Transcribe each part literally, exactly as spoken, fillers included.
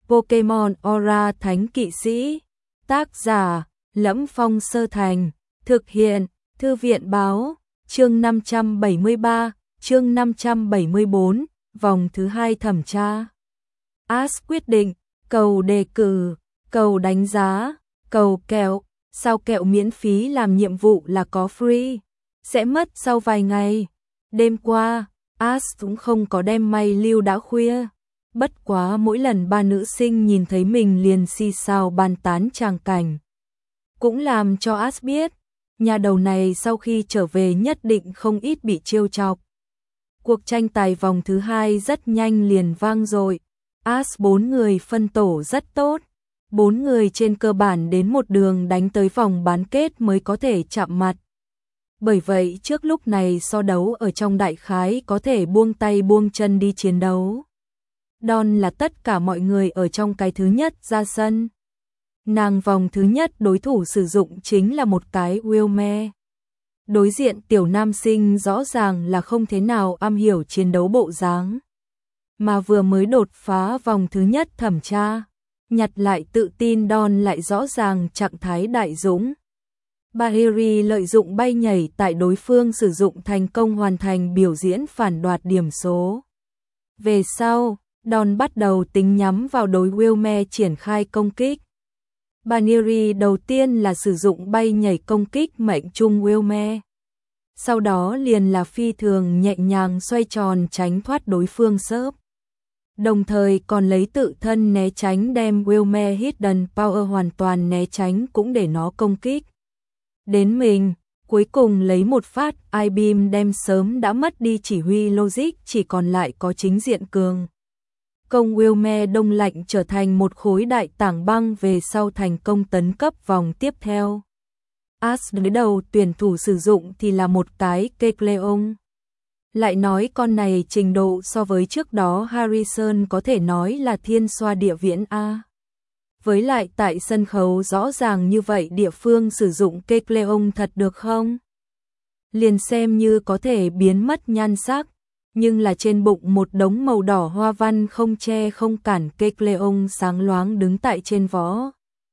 Pokemon Aura Thánh Kỵ Sĩ. Tác giả: Lẫm Phong Sơ Thành. Thực hiện: Thư viện Báo. Chương năm trăm bảy mươi ba, chương năm trăm bảy mươi bốn, vòng thứ hai thẩm tra. Ash quyết định, cầu đề cử, cầu đánh giá, cầu kẹo, sao kẹo miễn phí làm nhiệm vụ là có free, sẽ mất sau vài ngày. Đêm qua, Ash cũng không có đem may lưu đã khuya. Bất quá mỗi lần ba nữ sinh nhìn thấy mình liền xì xào bàn tán tràng cảnh. Cũng làm cho Ash biết, nhà đầu này sau khi trở về nhất định không ít bị trêu chọc. Cuộc tranh tài vòng thứ hai rất nhanh liền vang dội. Ash bốn người phân tổ rất tốt. Bốn người trên cơ bản đến một đường đánh tới vòng bán kết mới có thể chạm mặt. Bởi vậy trước lúc này so đấu ở trong đại khái có thể buông tay buông chân đi chiến đấu. Dawn là tất cả mọi người ở trong cái thứ nhất ra sân. Nàng vòng thứ nhất đối thủ sử dụng chính là một cái Wilme. Đối diện tiểu nam sinh rõ ràng là không thế nào am hiểu chiến đấu bộ dáng. Mà vừa mới đột phá vòng thứ nhất thẩm tra, nhặt lại tự tin Dawn lại rõ ràng trạng thái đại dũng. Bahiri lợi dụng bay nhảy tại đối phương sử dụng thành công hoàn thành biểu diễn phản đoạt điểm số. Về sau, Dawn bắt đầu tính nhắm vào đối Wilme triển khai công kích. Bahiri đầu tiên là sử dụng bay nhảy công kích mệnh trung Wilme. Sau đó liền là phi thường nhẹ nhàng xoay tròn tránh thoát đối phương sớp. Đồng thời còn lấy tự thân né tránh đem Wilme Hidden Power hoàn toàn né tránh cũng để nó công kích. Đến mình, cuối cùng lấy một phát I-beam đem sớm đã mất đi chỉ huy logic chỉ còn lại có chính diện cường. Công Wilme đông lạnh trở thành một khối đại tảng băng về sau thành công tấn cấp vòng tiếp theo. Ash đối đầu tuyển thủ sử dụng thì là một cái Kecleon. Lại nói con này trình độ so với trước đó Harrison có thể nói là thiên xoa địa viễn A. Với lại tại sân khấu rõ ràng như vậy địa phương sử dụng Kecleon thật được không? Liền xem như có thể biến mất nhan sắc, nhưng là trên bụng một đống màu đỏ hoa văn không che không cản Kecleon sáng loáng đứng tại trên võ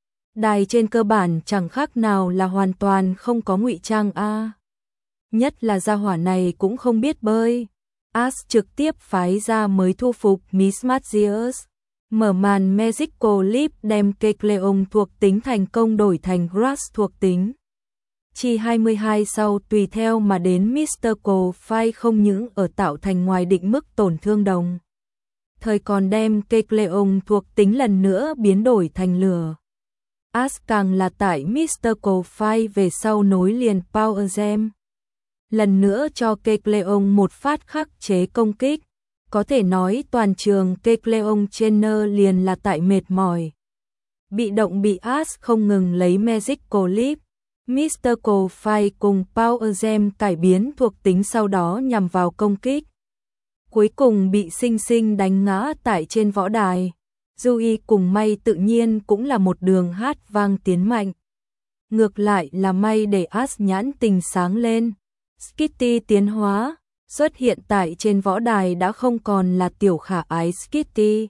đài trên cơ bản chẳng khác nào là hoàn toàn không có ngụy trang a. Nhất là gia hỏa này cũng không biết bơi. Ash trực tiếp phái ra mới thu phục Miss Magius. Mở màn Magical Leap đem Kecleon thuộc tính thành công đổi thành Grass thuộc tính. Chi hai mươi hai sau tùy theo mà đến Mystical Fire không những ở tạo thành ngoài định mức tổn thương đồng. Thời còn đem Kecleon thuộc tính lần nữa biến đổi thành lửa. Ash càng là tại Mystical Fire về sau nối liền Power Gem. Lần nữa cho Kecleon một phát khắc chế công kích. Có thể nói toàn trường Kecleon Trainer liền là tại mệt mỏi. Bị động bị Ash không ngừng lấy Magical Leap, Mystical Fire cùng Power Gem cải biến thuộc tính sau đó nhằm vào công kích. Cuối cùng bị sinh sinh đánh ngã tại trên võ đài. Yui cùng May tự nhiên cũng là một đường hát vang tiến mạnh. Ngược lại là May để Ash nhãn tình sáng lên. Skitty tiến hóa, xuất hiện tại trên võ đài đã không còn là tiểu khả ái Skitty,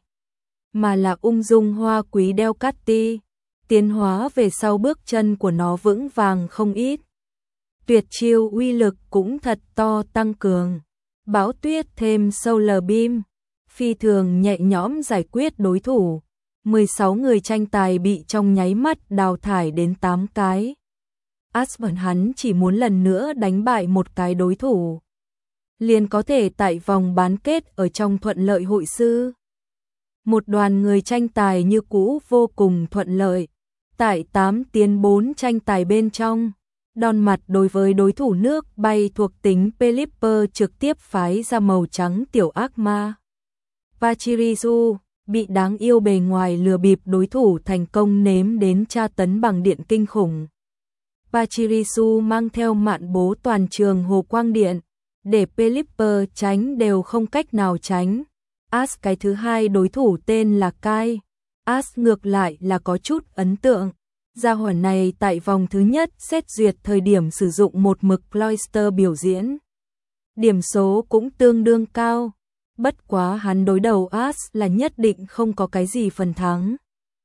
mà là ung dung hoa quý Delcatty. Tiến hóa về sau bước chân của nó vững vàng không ít. Tuyệt chiêu uy lực cũng thật to tăng cường. Bão tuyết thêm Solar Beam, phi thường nhẹ nhõm giải quyết đối thủ. mười sáu người tranh tài bị trong nháy mắt đào thải đến tám cái. Ash bọn hắn chỉ muốn lần nữa đánh bại một cái đối thủ, liền có thể tại vòng bán kết ở trong thuận lợi hội sư. Một đoàn người tranh tài như cũ vô cùng thuận lợi. Tại tám tiến bốn tranh tài bên trong, đòn mặt đối với đối thủ nước bay thuộc tính Pelipper trực tiếp phái ra màu trắng tiểu ác ma. Pachirisu bị đáng yêu bề ngoài lừa bịp đối thủ thành công nếm đến tra tấn bằng điện kinh khủng. Pachirisu mang theo mạn bố toàn trường hồ quang điện, để Pelipper tránh đều không cách nào tránh. Ash cái thứ hai đối thủ tên là Kai. Ash ngược lại là có chút ấn tượng. Gia hỏa này tại vòng thứ nhất xét duyệt thời điểm sử dụng một mực Cloyster biểu diễn. Điểm số cũng tương đương cao. bất quá hắn đối đầu Ash là nhất định không có cái gì phần thắng.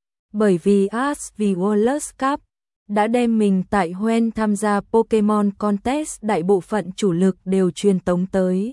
Bởi vì Ash vì World Cup đã đem mình tại Hoenn tham gia Pokemon Contest đại bộ phận chủ lực đều truyền tống tới.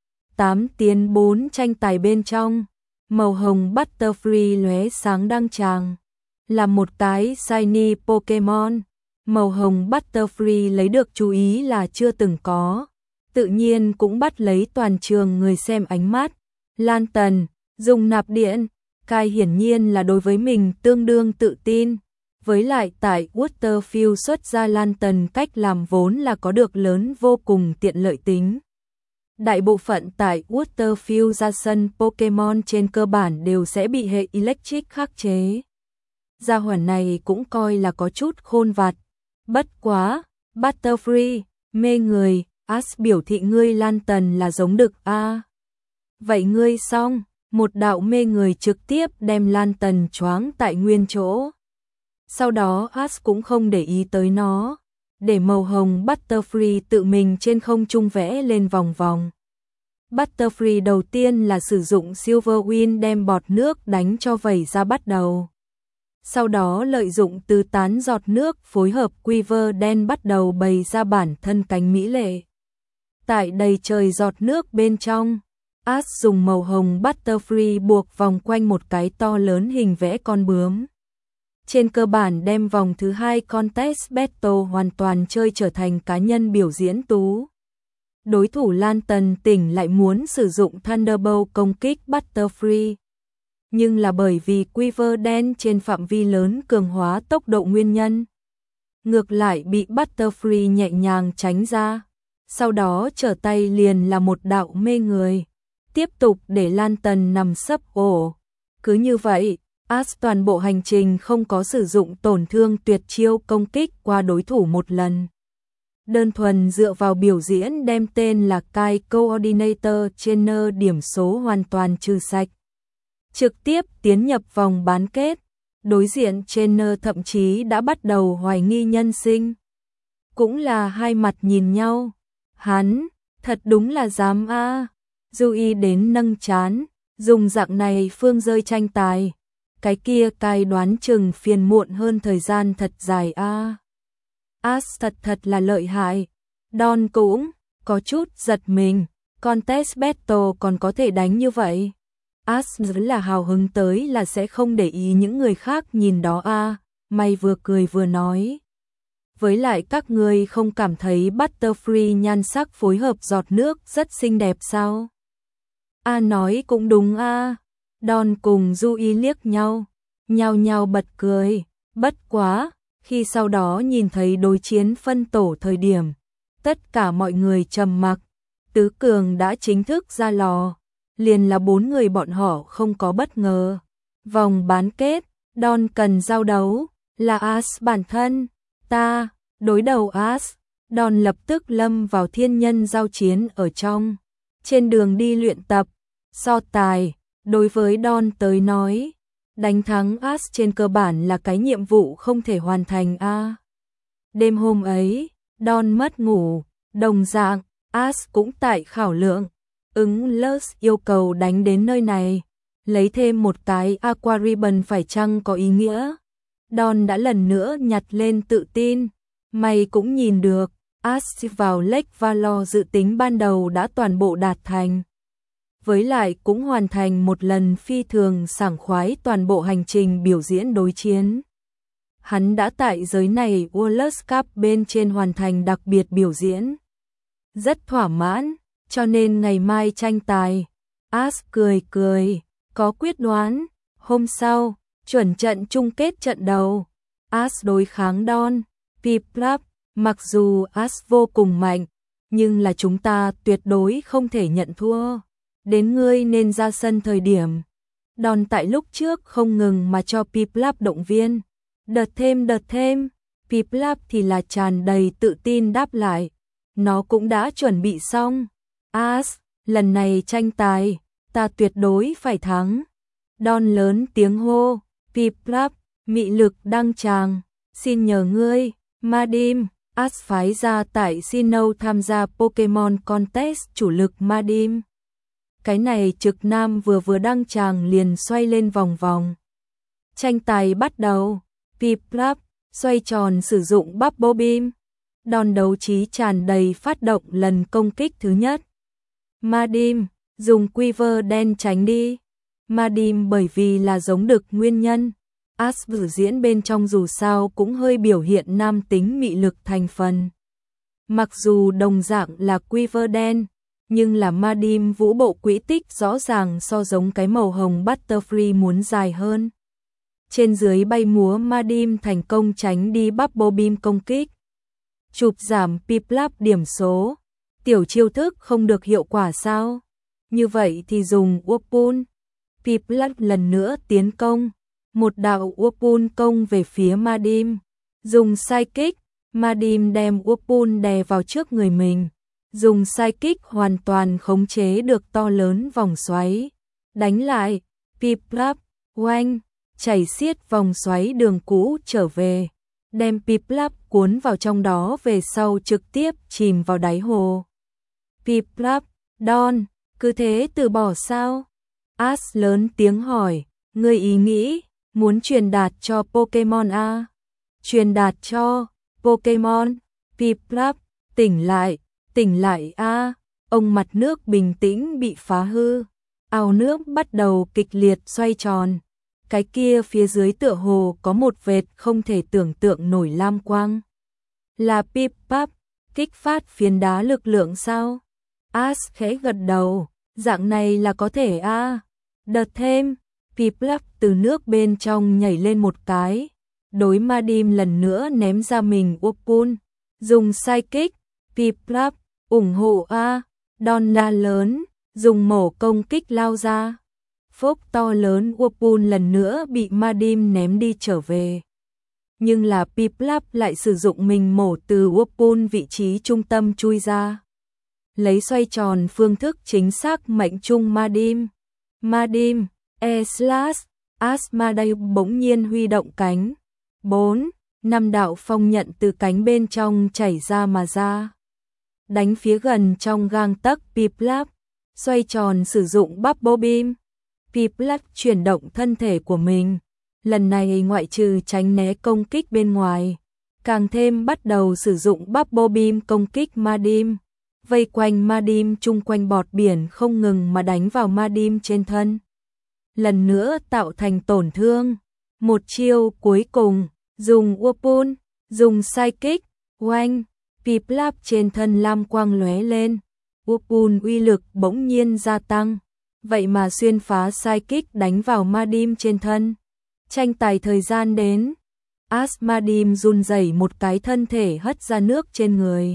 tám tiến bốn tranh tài bên trong, màu hồng Butterfree lóe sáng đăng tràng, là một cái shiny Pokemon. Màu hồng Butterfree lấy được chú ý là chưa từng có, tự nhiên cũng bắt lấy toàn trường người xem ánh mắt. Lan Tần, dùng nạp điện, Kai hiển nhiên là đối với mình tương đương tự tin. Với lại tại Waterfield xuất ra Lan Tần cách làm vốn là có được lớn vô cùng tiện lợi tính. Đại bộ phận tại Waterfield ra sân Pokemon trên cơ bản đều sẽ bị hệ Electric khắc chế. Gia hỏa này cũng coi là có chút khôn vặt. Bất quá, Butterfree, mê người, Ash biểu thị ngươi Lan Tần là giống đực a. À. Vậy ngươi xong, một đạo mê người trực tiếp đem Lan Tần choáng tại nguyên chỗ. Sau đó Ash cũng không để ý tới nó, để màu hồng Butterfree tự mình trên không trung vẽ lên vòng vòng. Butterfree đầu tiên là sử dụng Silver Wind đem bọt nước đánh cho vẩy ra bắt đầu. Sau đó lợi dụng từ tán giọt nước phối hợp Quiver đen bắt đầu bày ra bản thân cánh mỹ lệ. Tại đầy trời giọt nước bên trong, Ash dùng màu hồng Butterfree buộc vòng quanh một cái to lớn hình vẽ con bướm. Trên cơ bản đem vòng thứ hai Contest Battle hoàn toàn chơi trở thành cá nhân biểu diễn tú. Đối thủ Lan Tần tỉnh lại muốn sử dụng Thunderbolt công kích Butterfree. Nhưng là bởi vì Quiver đen trên phạm vi lớn cường hóa tốc độ nguyên nhân. Ngược lại bị Butterfree nhẹ nhàng tránh ra. Sau đó trở tay liền là một đạo mê người. Tiếp tục để Lan Tần nằm sấp ổ. Cứ như vậy, Ash toàn bộ hành trình không có sử dụng tổn thương tuyệt chiêu công kích qua đối thủ một lần. Đơn thuần dựa vào biểu diễn đem tên là Kai Coordinator Trainer điểm số hoàn toàn trừ sạch. Trực tiếp tiến nhập vòng bán kết, đối diện Trainer thậm chí đã bắt đầu hoài nghi nhân sinh. Cũng là hai mặt nhìn nhau, hắn, thật đúng là dám a. À. Dewey đến nâng chán, dùng dạng này phương rơi tranh tài. Cái kia Kai đoán chừng phiền muộn hơn thời gian thật dài a. À. Ash thật thật là lợi hại. Don cũng có chút giật mình, Contest Battle còn có thể đánh như vậy. Ash rất là hào hứng tới là sẽ không để ý những người khác nhìn đó a. À. Mày vừa cười vừa nói. Với lại các ngươi không cảm thấy Butterfree nhan sắc phối hợp giọt nước rất xinh đẹp sao? A à, nói cũng đúng a. À. Don cùng Dewey liếc nhau, nhao nhao bật cười. Bất quá, khi sau đó nhìn thấy đối chiến phân tổ thời điểm, tất cả mọi người trầm mặc. Tứ cường đã chính thức ra lò, liền là bốn người bọn họ không có bất ngờ. Vòng bán kết, Don cần giao đấu, là Ash bản thân, ta, đối đầu Ash. Don lập tức lâm vào thiên nhân giao chiến ở trong. Trên đường đi luyện tập, so tài, đối với Don tới nói, đánh thắng Ash trên cơ bản là cái nhiệm vụ không thể hoàn thành a. À. Đêm hôm ấy, Don mất ngủ, đồng dạng, Ash cũng tại khảo lượng, ứng Lurs yêu cầu đánh đến nơi này, lấy thêm một cái Aqua Ribbon phải chăng có ý nghĩa. Don đã lần nữa nhặt lên tự tin, mày cũng nhìn được, Ash vào Lake Valor dự tính ban đầu đã toàn bộ đạt thành. Với lại cũng hoàn thành một lần phi thường sảng khoái toàn bộ hành trình biểu diễn đối chiến. Hắn đã tại giới này World Cup bên trên hoàn thành đặc biệt biểu diễn. Rất thỏa mãn, cho nên ngày mai tranh tài. Ash cười cười, có quyết đoán. Hôm sau, chuẩn trận chung kết trận đầu. Ash đối kháng Don, Piplup. Mặc dù Ash vô cùng mạnh, nhưng là chúng ta tuyệt đối không thể nhận thua. Đến ngươi nên ra sân thời điểm. Don tại lúc trước không ngừng mà cho Piplup động viên. Đợt thêm đợt thêm. Piplup thì là tràn đầy tự tin đáp lại. Nó cũng đã chuẩn bị xong. Ash, lần này tranh tài, ta tuyệt đối phải thắng. Don lớn tiếng hô. Piplup, mị lực đăng tràng. Xin nhờ ngươi, Madim. Ash phái ra tại Sinnoh tham gia Pokemon Contest chủ lực Madim. Cái này trực nam vừa vừa đăng tràng liền xoay lên vòng vòng. Tranh tài bắt đầu. Piplup xoay tròn sử dụng Bubble Beam. Đòn đấu trí tràn đầy phát động lần công kích thứ nhất. Madim dùng Quiver đen tránh đi. Madim bởi vì là giống đực nguyên nhân. Ash biểu diễn bên trong dù sao cũng hơi biểu hiện nam tính mị lực thành phần. Mặc dù đồng dạng là Quiver đen, nhưng là Madim vũ bộ quỹ tích rõ ràng so giống cái màu hồng Butterfree muốn dài hơn. Trên dưới bay múa Madim thành công tránh đi Bubble Beam công kích. Chụp giảm Piplup điểm số. Tiểu chiêu thức không được hiệu quả sao? Như vậy thì dùng Whirlpool. Piplup lần nữa tiến công. Một đạo Whirlpool công về phía Madim. Dùng Psychic, Madim đem Whirlpool đè vào trước người mình. Dùng Psychic hoàn toàn khống chế được to lớn vòng xoáy. Đánh lại, Piplup, oanh, chảy xiết vòng xoáy đường cũ trở về. Đem Piplup cuốn vào trong đó về sau trực tiếp chìm vào đáy hồ. Piplup, Don, cứ thế từ bỏ sao? Ash lớn tiếng hỏi, ngươi ý nghĩ, muốn truyền đạt cho Pokemon a? Truyền đạt cho Pokemon, Piplup, tỉnh lại, tỉnh lại a. Ông mặt nước bình tĩnh bị phá hư. Ao nước bắt đầu kịch liệt xoay tròn. Cái kia phía dưới tựa hồ có một vệt không thể tưởng tượng nổi lam quang. Là Piplup, kích phát phiến đá lực lượng sao? Ash khẽ gật đầu, dạng này là có thể a. À. Đợt thêm, Piplup từ nước bên trong nhảy lên một cái, đối Madim lần nữa ném ra mình Whirlpool, dùng Psychic, Piplup, ủng hộ a. À. Don la lớn, dùng mổ công kích lao ra. Phốc to lớn Whirlpool lần nữa bị Madim ném đi trở về. Nhưng là Piplup lại sử dụng mình mổ từ Whirlpool vị trí trung tâm chui ra. Lấy xoay tròn phương thức chính xác mệnh trung Madim. Madim, E-Slash, Asmodee bỗng nhiên huy động cánh. bốn. Năm đạo phong nhận từ cánh bên trong chảy ra mà ra. Đánh phía gần trong gang tấc Piplup. Xoay tròn sử dụng Bubble Beam. Piplup chuyển động thân thể của mình. Lần này ngoại trừ tránh né công kích bên ngoài, càng thêm bắt đầu sử dụng Bubble Beam công kích Madim. Vây quanh Madim chung quanh bọt biển không ngừng mà đánh vào Madim trên thân. Lần nữa tạo thành tổn thương. Một chiêu cuối cùng, dùng Whirlpool, dùng Psychic, oanh, Piplup trên thân lam quang lóe lên. Whirlpool uy lực bỗng nhiên gia tăng. Vậy mà xuyên phá Psychic đánh vào Madim trên thân. Tranh tài thời gian đến. Ash Madim run rẩy một cái thân thể hất ra nước trên người.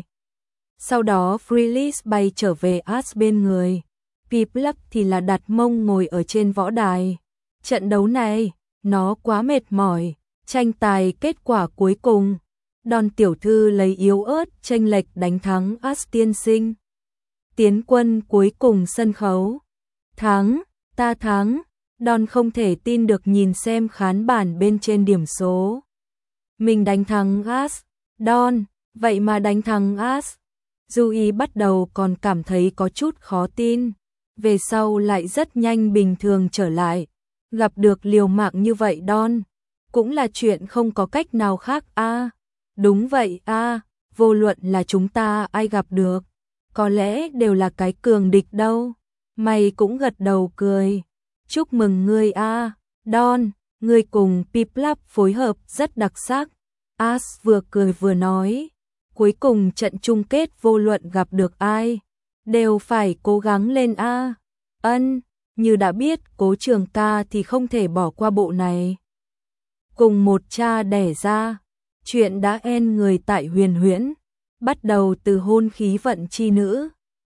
Sau đó Freelise bay trở về Ash bên người. Piplup thì là đặt mông ngồi ở trên võ đài. Trận đấu này, nó quá mệt mỏi. Tranh tài kết quả cuối cùng. Don tiểu thư lấy yếu ớt chênh lệch đánh thắng Ash tiên sinh. Tiến quân cuối cùng sân khấu. Thắng, ta thắng. Don không thể tin được nhìn xem khán bản bên trên điểm số. Mình đánh thắng Ash. Don, vậy mà đánh thắng Ash. Yui bắt đầu còn cảm thấy có chút khó tin. Về sau lại rất nhanh bình thường trở lại. Gặp được liều mạng như vậy Don. Cũng là chuyện không có cách nào khác a. À, đúng vậy a, à, vô luận là chúng ta ai gặp được. Có lẽ đều là cái cường địch đâu. Mày cũng gật đầu cười. Chúc mừng ngươi a, à, Don, ngươi cùng Piplup phối hợp rất đặc sắc. Ash vừa cười vừa nói. Cuối cùng trận chung kết vô luận gặp được ai, đều phải cố gắng lên a. À. Ân, như đã biết Cố Trường Ca thì không thể bỏ qua bộ này. Cùng một cha đẻ ra, chuyện đã end người tại Huyền Huyễn, bắt đầu từ hôn khí vận chi nữ.